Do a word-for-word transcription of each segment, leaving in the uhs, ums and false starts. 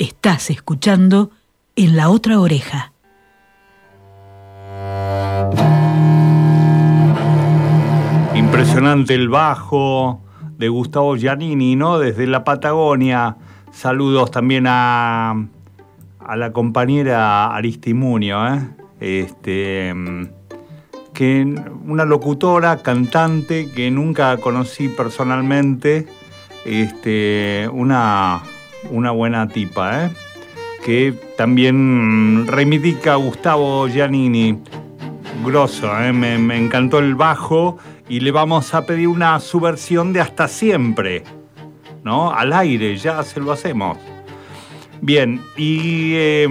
Estás escuchando En la Otra Oreja. Impresionante el bajo de Gustavo Giannini, ¿no? Desde la Patagonia. Saludos también a, a la compañera Aristimunio, ¿eh? Este, que una locutora, cantante que nunca conocí personalmente, este, una, una buena tipa, ¿eh? Que también reivindica a Gustavo Giannini. Grosso, ¿eh? me, me encantó el bajo y le vamos a pedir una subversión de Hasta Siempre, ¿no? Al aire, ya se lo hacemos. Bien, y eh,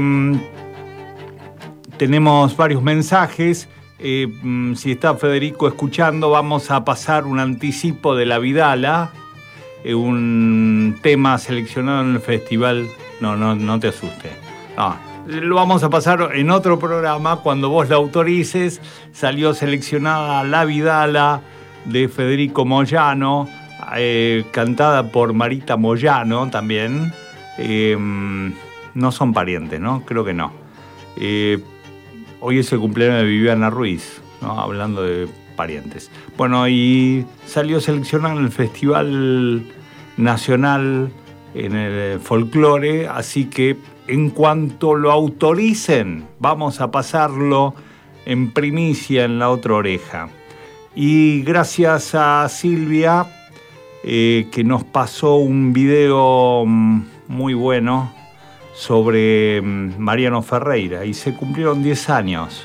tenemos varios mensajes. Eh, si está Federico escuchando, vamos a pasar un anticipo de La Vidala, eh, un tema seleccionado en el festival. No, no, no te asustes. No, lo vamos a pasar en otro programa cuando vos la autorices. Salió seleccionada La Vidala de Federico Moyano, eh, cantada por Marita Moyano también. Eh, no son parientes, ¿no? Creo que no. Eh, hoy es el cumpleaños de Viviana Ruiz, ¿no? Hablando de parientes. Bueno, y salió seleccionada en el Festival Nacional en el Folclore, así que en cuanto lo autoricen, vamos a pasarlo en primicia en La Otra Oreja. Y gracias a Silvia, eh, que nos pasó un video muy bueno sobre Mariano Ferreira, y se cumplieron diez años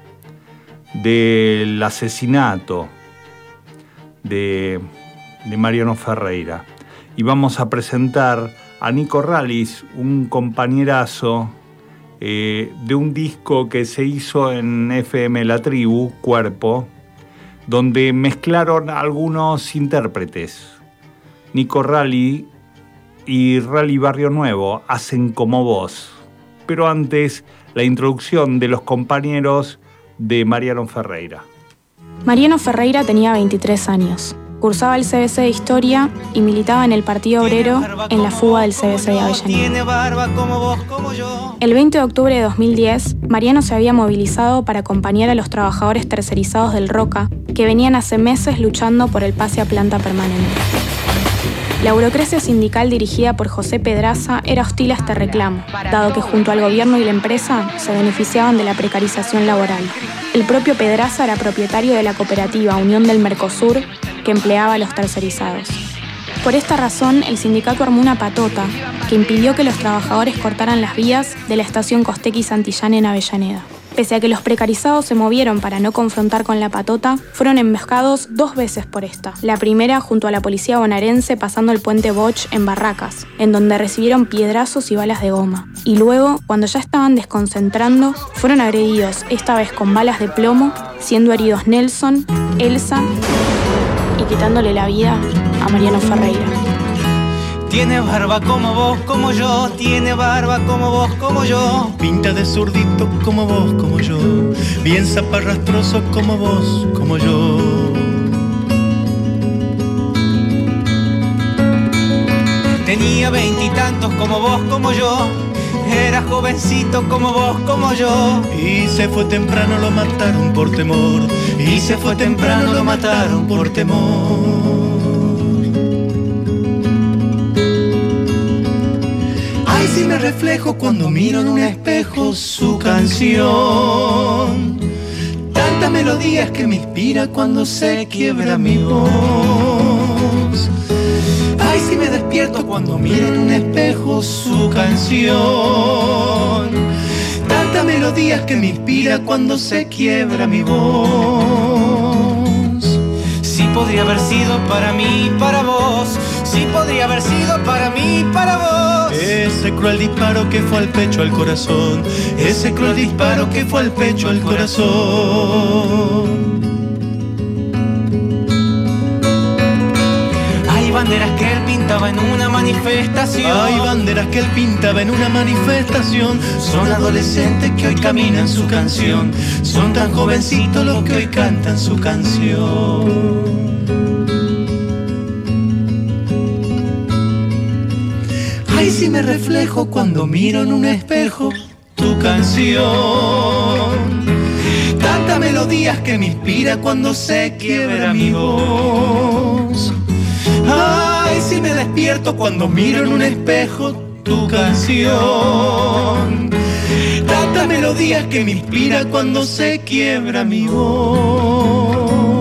del asesinato de, de Mariano Ferreira. Y vamos a presentar a Nico Rallis, un compañerazo eh, de un disco que se hizo en F M La Tribu, Cuerpo, donde mezclaron algunos intérpretes. Nico Rallis y Rally Barrio Nuevo hacen Como Vos. Pero antes, la introducción de los compañeros de Mariano Ferreira. Mariano Ferreira tenía veintitrés años. Cursaba el C B C de Historia y militaba en el Partido Obrero en la fuga del C B C de Avellaneda. El veinte de octubre de dos mil diez, Mariano se había movilizado para acompañar a los trabajadores tercerizados del Roca, que venían hace meses luchando por el pase a planta permanente. La burocracia sindical dirigida por José Pedraza era hostil a este reclamo, dado que junto al gobierno y la empresa se beneficiaban de la precarización laboral. El propio Pedraza era propietario de la cooperativa Unión del Mercosur, que empleaba a los tercerizados. Por esta razón, el sindicato armó una patota que impidió que los trabajadores cortaran las vías de la estación Costequi Santillán en Avellaneda. Pese a que los precarizados se movieron para no confrontar con la patota, fueron emboscados dos veces por esta. La primera junto a la policía bonaerense pasando el puente Boch en Barracas, en donde recibieron piedrazos y balas de goma. Y luego, cuando ya estaban desconcentrando, fueron agredidos, esta vez con balas de plomo, siendo heridos Nelson, Elsa y quitándole la vida a Mariano Ferreira. Tiene barba como vos, como yo, tiene barba como vos, como yo. Pinta de zurdito como vos, como yo. Bien zaparrastroso como vos, como yo. Tenía veintitantos como vos, como yo. Era jovencito como vos, como yo. Y se fue temprano, lo mataron por temor. Y se fue temprano, lo mataron por temor. Ay, si me reflejo cuando miro en un espejo su canción. Tantas melodías que me inspira cuando se quiebra mi voz. Ay, si me despierto cuando miro en un espejo su canción. Tantas melodías que me inspira cuando se quiebra mi voz. Sí podría haber sido para mí, para vos. Sí podría haber sido para mí, para vos. Ese cruel disparo que fue al pecho, al corazón. Ese cruel disparo que fue al pecho, al corazón. Hay banderas que él pintaba en una manifestación. Hay banderas que él pintaba en una manifestación. Son adolescentes que hoy caminan su canción. Son tan jovencitos los que hoy cantan su canción. Ay, si me reflejo cuando miro en un espejo tu canción. Tanta melodías que me inspira cuando se quiebra mi voz. Ay, si me despierto cuando miro en un espejo tu canción. Tantas melodías que me inspira cuando se quiebra mi voz.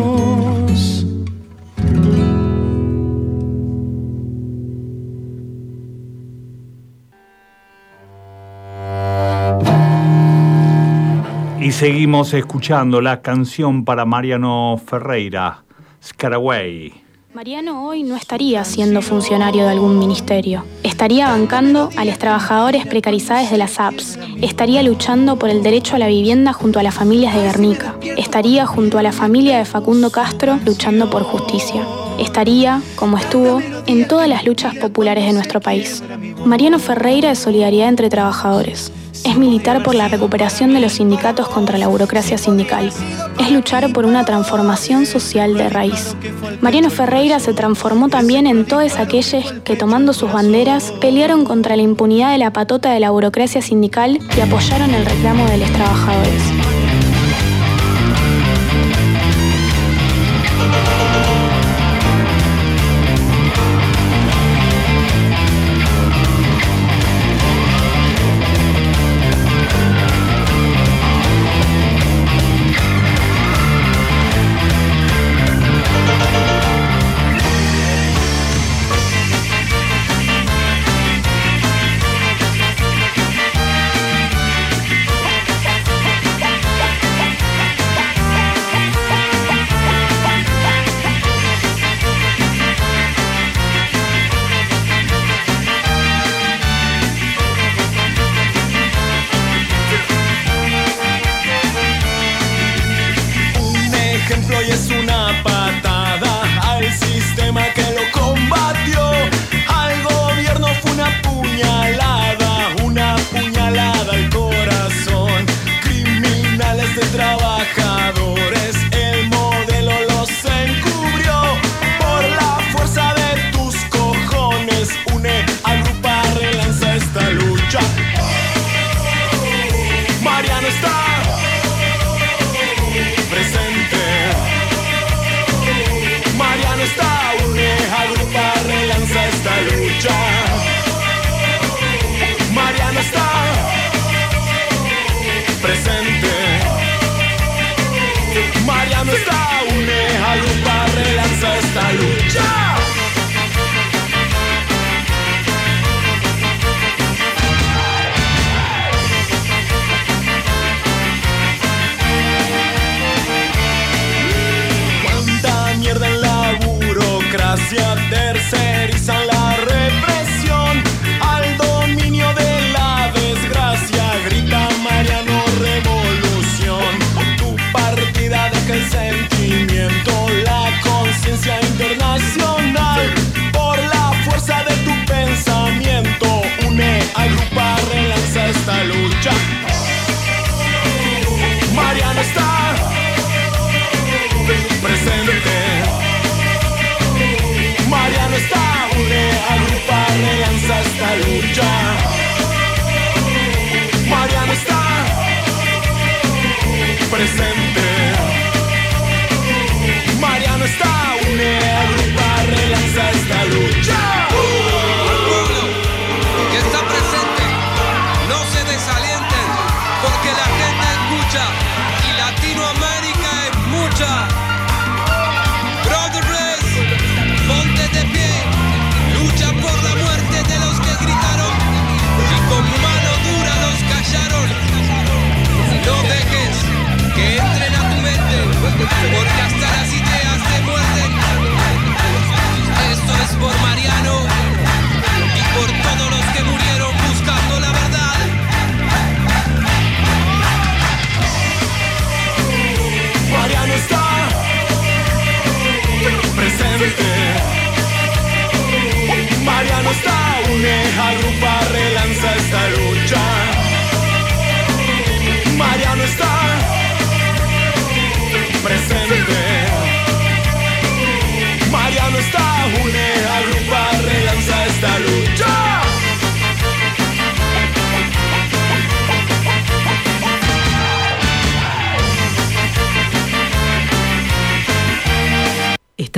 Y seguimos escuchando la canción para Mariano Ferreira, Scaraway. Mariano hoy no estaría siendo funcionario de algún ministerio. Estaría bancando a los trabajadores precarizados de las A P S. Estaría luchando por el derecho a la vivienda junto a las familias de Guernica. Estaría junto a la familia de Facundo Castro luchando por justicia. Estaría, como estuvo, en todas las luchas populares de nuestro país. Mariano Ferreira es solidaridad entre trabajadores. Es militar por la recuperación de los sindicatos contra la burocracia sindical. Es luchar por una transformación social de raíz. Mariano Ferreira se transformó también en todos aquellos que, tomando sus banderas, pelearon contra la impunidad de la patota de la burocracia sindical y apoyaron el reclamo de los trabajadores.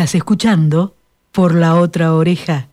Estás escuchando Por la Otra Oreja.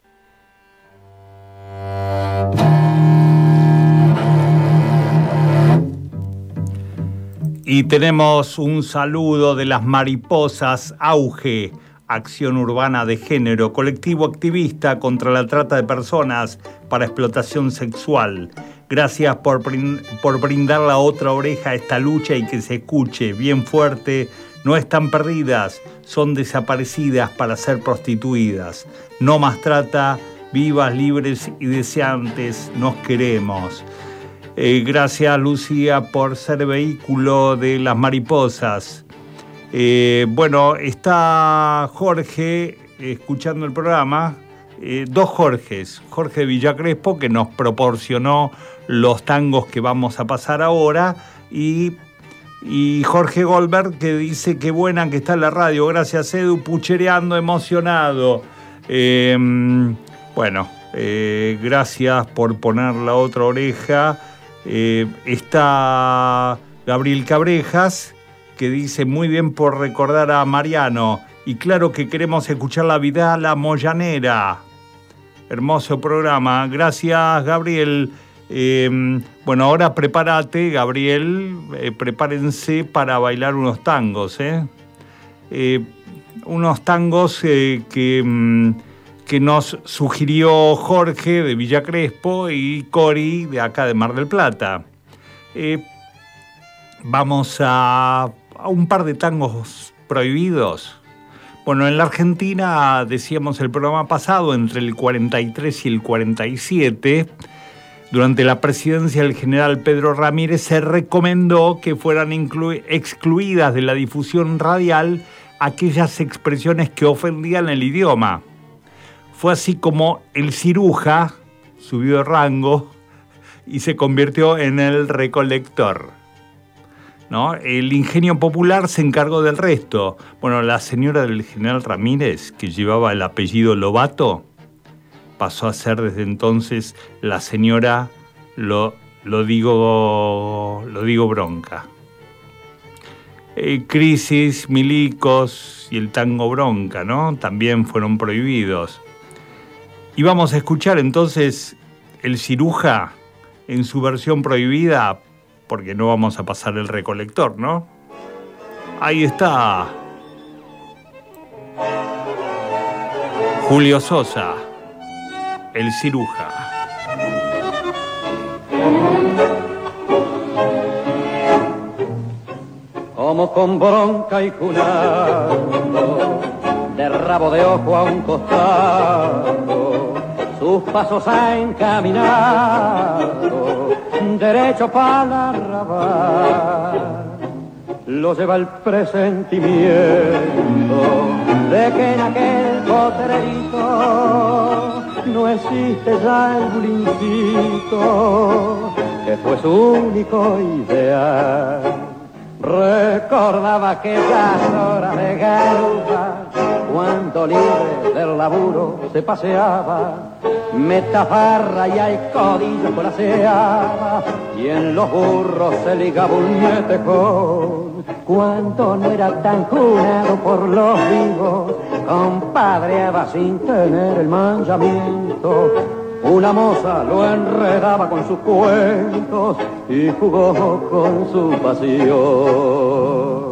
Y tenemos un saludo de las mariposas Auge, Acción Urbana de Género, colectivo activista contra la trata de personas para explotación sexual. Gracias por, por brindar la otra oreja a esta lucha y que se escuche bien fuerte. No están perdidas, son desaparecidas para ser prostituidas. No más trata, vivas, libres y deseantes, nos queremos. Eh, gracias, Lucía, por ser vehículo de las mariposas. Eh, bueno, está Jorge escuchando el programa, eh, dos Jorges, Jorge Villa Crespo, que nos proporcionó los tangos que vamos a pasar ahora, y, y Jorge Goldberg, que dice que buena que está la radio, gracias Edu, puchereando emocionado. Eh, bueno, eh, gracias por poner la otra oreja. Eh, está Gabriel Cabrejas, que dice muy bien por recordar a Mariano, y claro que queremos escuchar la vida la Moyanera. Hermoso programa, gracias Gabriel. Eh, bueno, ahora prepárate, Gabriel, eh, prepárense para bailar unos tangos, ¿eh? Eh, unos tangos eh, que, mm, que nos sugirió Jorge de Villa Crespo y Cori de acá de Mar del Plata. Eh, vamos a... a un par de tangos prohibidos. Bueno, en la Argentina, decíamos el programa pasado, entre el cuarenta y tres y el cuarenta y siete, durante la presidencia del general Pedro Ramírez, se recomendó que fueran inclu- excluidas de la difusión radial aquellas expresiones que ofendían el idioma. Fue así como el ciruja subió de rango y se convirtió en el recolector, ¿no? El ingenio popular se encargó del resto. Bueno, la señora del general Ramírez, que llevaba el apellido Lobato, pasó a ser desde entonces la señora, lo, lo, digo, lo digo bronca. Eh, Crisis, Milicos y el tango bronca, ¿no? También fueron prohibidos. Y vamos a escuchar entonces el ciruja en su versión prohibida, porque no vamos a pasar el recolector, ¿no? Ahí está. Julio Sosa, el ciruja. Como con bronca y junando, de rabo de ojo a un costado, sus pasos ha encaminado derecho para la arrabal. Lo lleva el presentimiento de que en aquel potrerito no existe ya el bulincito que fue su único ideal. Recordaba aquellas horas de garufa cuando libre del laburo se paseaba, metafarra y al codillo con la seaba, y en los burros se ligaba un metejón. Cuando no era tan junado por los vivos, compadreaba sin tener el mandamiento. Una moza lo enredaba con sus cuentos y jugó con su pasión.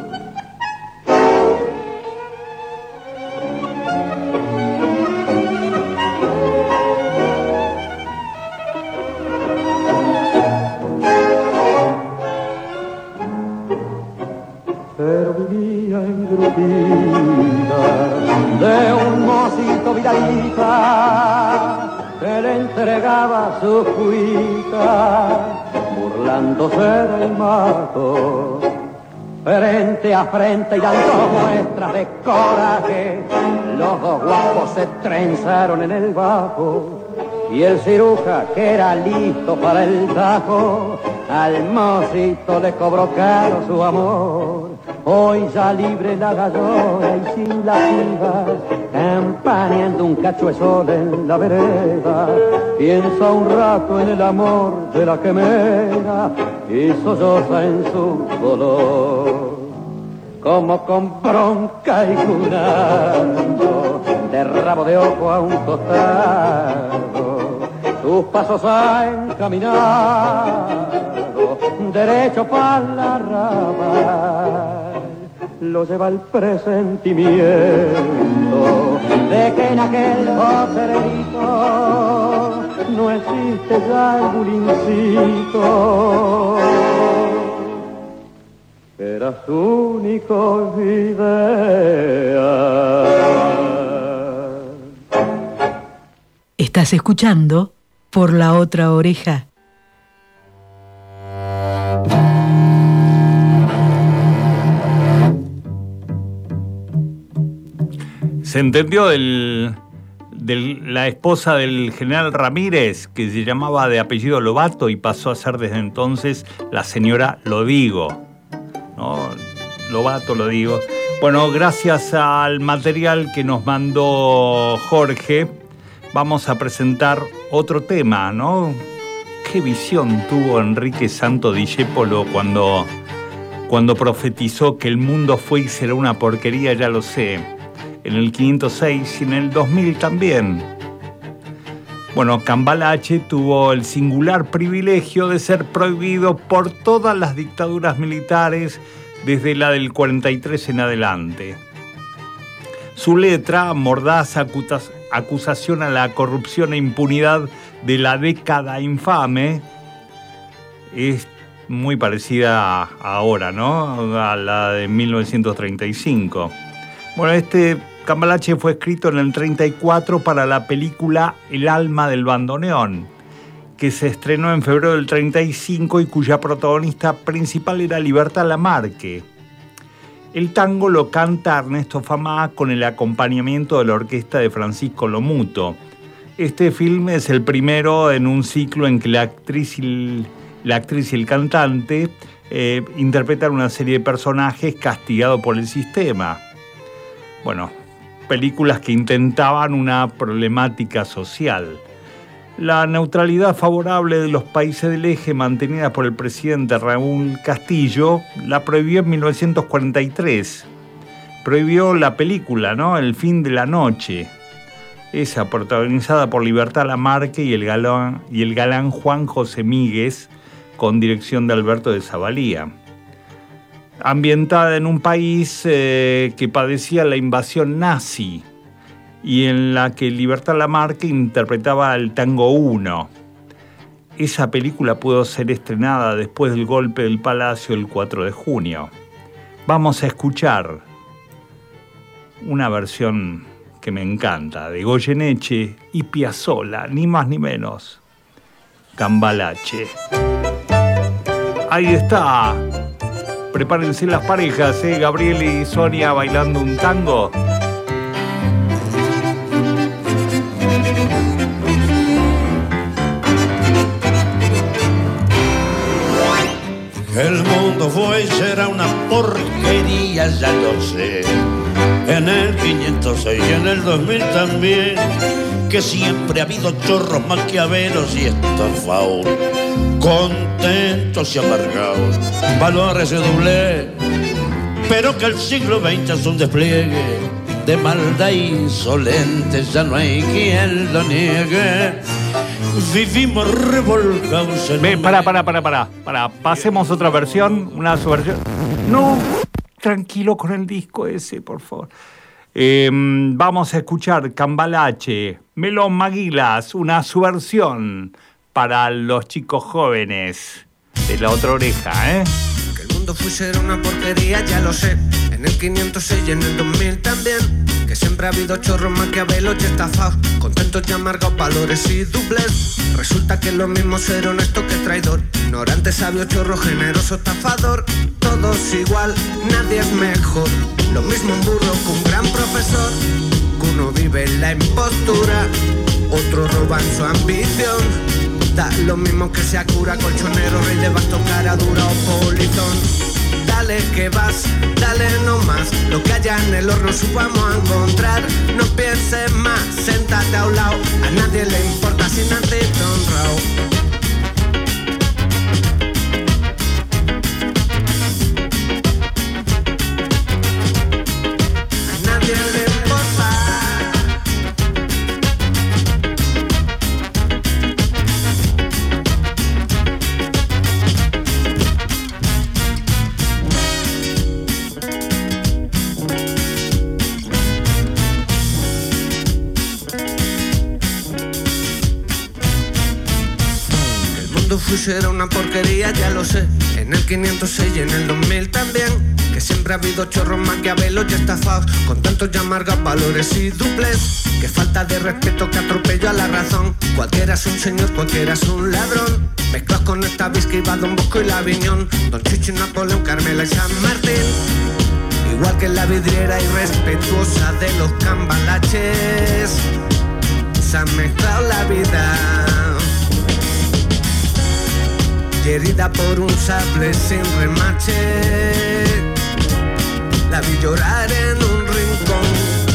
Pero vivía engrupida de un mocito vidalita que le entregaba su cuita, burlándose del mato, frente a frente y dando muestras de coraje. Los dos guapos se trenzaron en el bajo, y el ciruja, que era listo para el tajo, al mocito le cobró caro su amor. Hoy ya libre la gallona y sin las hijas, campaneando un cacho de sol en la vereda, piensa un rato en el amor de la quemera y solloza en su dolor. como con bronca y curando, de rabo de ojo a un costado, tus pasos han caminado, derecho para la rama, lo lleva el presentimiento de que en aquel potrerito no existe ya el bulincito. Era su único idea. Estás escuchando Por la Otra Oreja. Se entendió del, del, la esposa del general Ramírez, que se llamaba de apellido Lobato y pasó a ser desde entonces la señora Lodigo. ¿No? Lobato, lo digo. Bueno, gracias al material que nos mandó Jorge, vamos a presentar otro tema, ¿no? ¿Qué visión tuvo Enrique Santo Discépolo cuando, cuando profetizó que el mundo fue y será una porquería? Ya lo sé. En el quinientos seis y en el dos mil también. Bueno, Cambalache tuvo el singular privilegio de ser prohibido por todas las dictaduras militares desde la del cuarenta y tres en adelante. Su letra, mordaz acusación a la corrupción e impunidad de la década infame, es muy parecida a ahora, ¿no? A la de mil novecientos treinta y cinco. Bueno, este Cambalache fue escrito en el treinta y cuatro para la película El alma del bandoneón, que se estrenó en febrero del treinta y cinco y cuya protagonista principal era Libertad Lamarque. El tango lo canta Ernesto Famá con el acompañamiento de la orquesta de Francisco Lomuto. Este filme es el primero en un ciclo en que la actriz y el, la actriz y el cantante eh, interpretan una serie de personajes castigados por el sistema. Bueno, películas que intentaban una problemática social. La neutralidad favorable de los países del eje mantenida por el presidente Raúl Castillo la prohibió en mil novecientos cuarenta y tres. Prohibió la película, ¿no? El fin de la noche. Esa protagonizada por Libertad Lamarque y el galán, y el galán Juan José Míguez, con dirección de Alberto de Zavalía. Ambientada en un país eh, que padecía la invasión nazi y en la que Libertad Lamarque interpretaba el tango uno. Esa película pudo ser estrenada después del golpe del Palacio el cuatro de junio. Vamos a escuchar una versión que me encanta, de Goyeneche y Piazzolla, ni más ni menos. Cambalache. Ahí está. Prepárense las parejas, ¿eh? Gabriel y Sonia bailando un tango. El mundo fue y será una porquería, ya lo sé. En el quinientos seis y en el dos mil también, que siempre ha habido chorros, maquiavelos y estafados, contentos y amargados, valores de doble, pero que el siglo veinte es un despliegue de maldad insolente, ya no hay quien lo niegue. Vivimos revolcados en... Ve, pará, pará, pará, pará, pará. Pasemos otra versión, una subversión. No, tranquilo con el disco ese, por favor. Eh, vamos a escuchar Cambalache, Melón Maguilas, una subversión para los chicos jóvenes de La Otra Oreja, ¿eh? Que el mundo fuese una porquería, ya lo sé. En el quinientos seis y en el dos mil también. Que siempre ha habido chorros, maquiavelos y estafados, contentos y amargados, valores y dobles. Resulta que es lo mismo ser honesto que traidor, ignorante, sabio, chorro, generoso, estafador. Todos igual, nadie es mejor. Lo mismo un burro que un gran profesor. Que uno vive en la impostura, otro roba en su ambición. Da lo mismo que sea cura, colchonero, rey de basto, cara dura o polizón. Dale que vas, dale no más. Lo que haya en el horno subamos a encontrar. No pienses más, siéntate a un lado. A nadie le importa si naciste honrado. cuando fui era una porquería, ya lo sé. En el quinientos seis y en el dos mil también. Que siempre ha habido chorros maquiavelos y estafados con tantos y amargas valores y duples. Que falta de respeto, que atropello a la razón. Cualquiera es un señor, cualquiera es un ladrón. Mezclas con esta whisky, va Don Bosco y la Viñón, Don Chicho y Napoleón, Carmela y San Martín. Igual que la vidriera irrespetuosa de los cambalaches, se ha mezclado la vida. Y herida por un sable sin remache, la vi llorar en un rincón.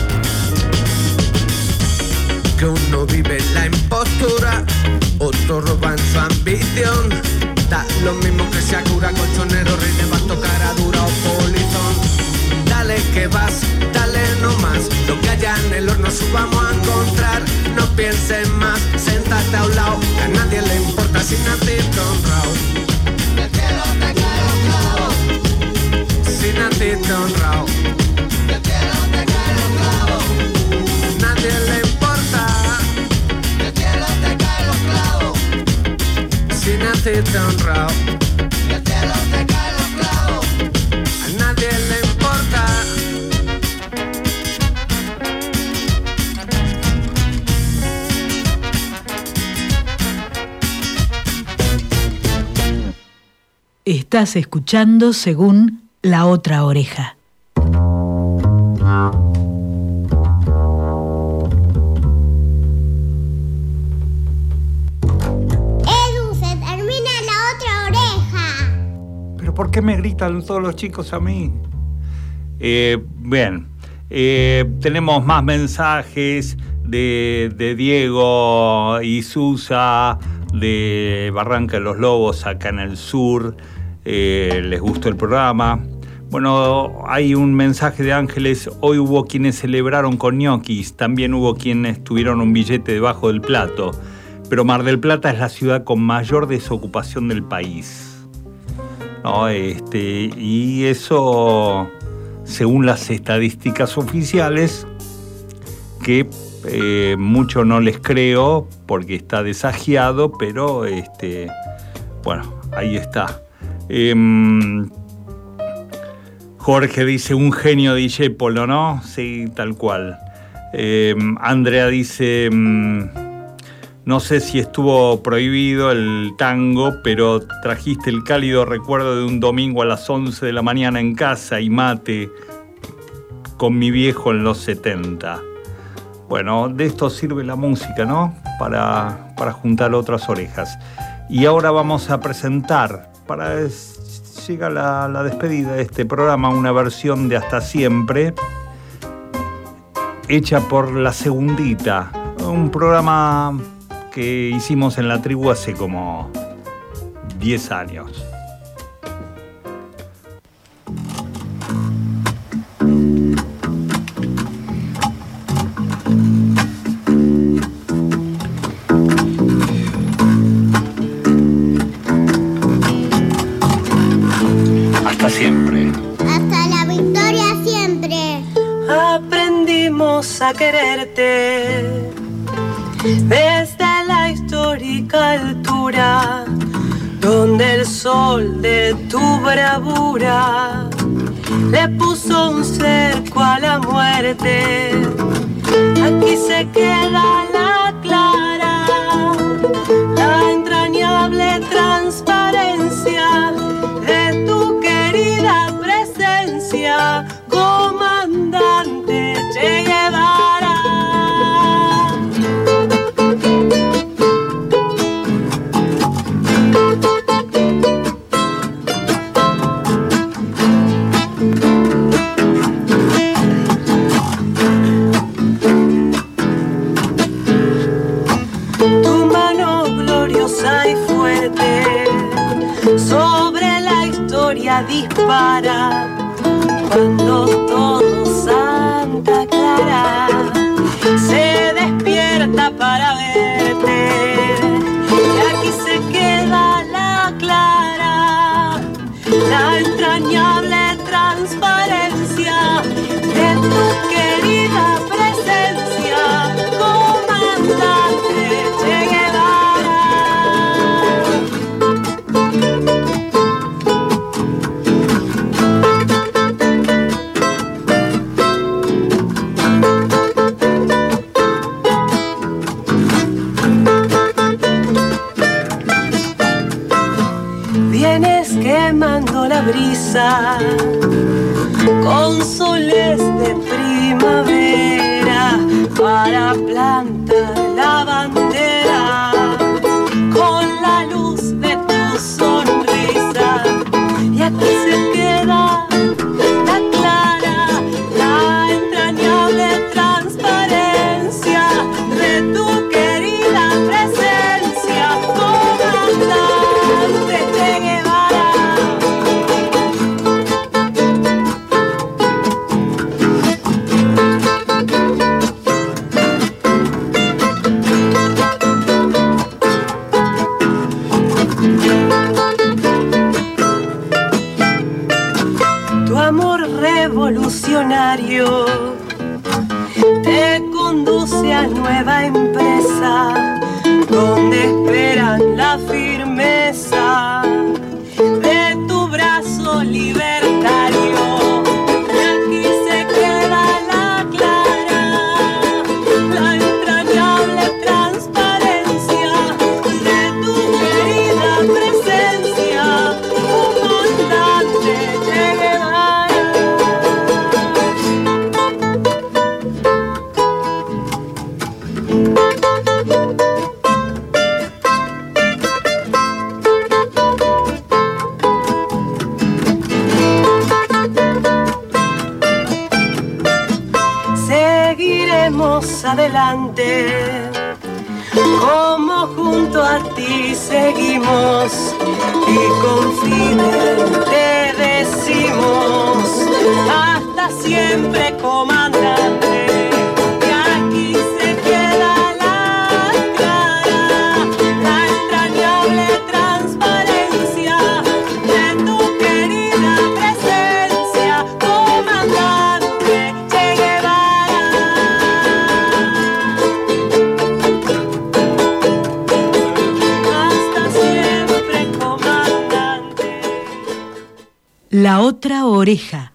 Que uno vive en la impostura, otro roba en su ambición. Da lo mismo que sea cura, colchonero, rey de basto, cara dura o polizón. Dale que vas, dale no más, lo que haya en el horno subamos a encontrar. No pienses más, séntate a un lado, que a nadie le importa si naciste honrado. Del cielo te cae un clavo, si naciste honrado. Del cielo te cae un clavo, nadie le importa. Del cielo te cae un clavo, si naciste honrado. Del cielo te cae un clavo, a nadie le importa. Estás escuchando Según la Otra Oreja. Edu, se termina la otra oreja. ¿Pero por qué me gritan todos los chicos a mí? Eh, bien, eh, tenemos más mensajes de, de Diego y Susa de Barranca de los Lobos, acá en el sur. Eh, les gustó el programa. Bueno, hay un mensaje de Ángeles. Hoy hubo quienes celebraron con ñoquis, también hubo quienes tuvieron un billete debajo del plato, pero Mar del Plata es la ciudad con mayor desocupación del país, ¿no? Este, y eso, según las estadísticas oficiales, que eh, mucho no les creo porque está desagiado, pero este, bueno, ahí está. Eh, Jorge dice, un genio Discépolo, ¿no? Sí, tal cual. Eh, Andrea dice, no sé si estuvo prohibido el tango, pero trajiste el cálido recuerdo de un domingo a las once de la mañana en casa y mate con mi viejo en los setenta. Bueno, de esto sirve la música, ¿no? Para, para juntar otras orejas. Y ahora vamos a presentar, para llega la, la despedida de este programa, una versión de Hasta Siempre, hecha por La Segundita, un programa que hicimos en la tribu hace como diez años. Siempre. Hasta la victoria siempre. Aprendimos a quererte desde la histórica altura, donde el sol de tu bravura le puso un cerco a la muerte. Aquí se queda la clara, la entrañable transparencia de tu querida presencia, comandante Che Guevara. Tu mano gloriosa y fuerte sobre la historia dispara, cuando todo Santa Clara se despierta para verte. Y aquí se queda la clara, la entrañable transparencia de tu querida presencia, comandante Che Guevara. quemando la brisa con soles de primavera para plantar la bandera con la luz de tu sonrisa. Y aquí se queda la clara, la entrañable transparencia de tu querida presencia, comandante Che Guevara. Tu amor revolucionario te conduce a nueva empresa donde esperan la firmeza de tu brazo libertario. Y aquí se queda la clara, la entrañable transparencia de tu querida presencia, comandante Che Guevara. Seguiremos adelante, como junto a ti seguimos, y con Fidel te decimos, hasta siempre, comandante. Y aquí se queda la clara, la entrañable transparencia de tu querida presencia, comandante Che Guevara. Hasta siempre, comandante. La otra oreja.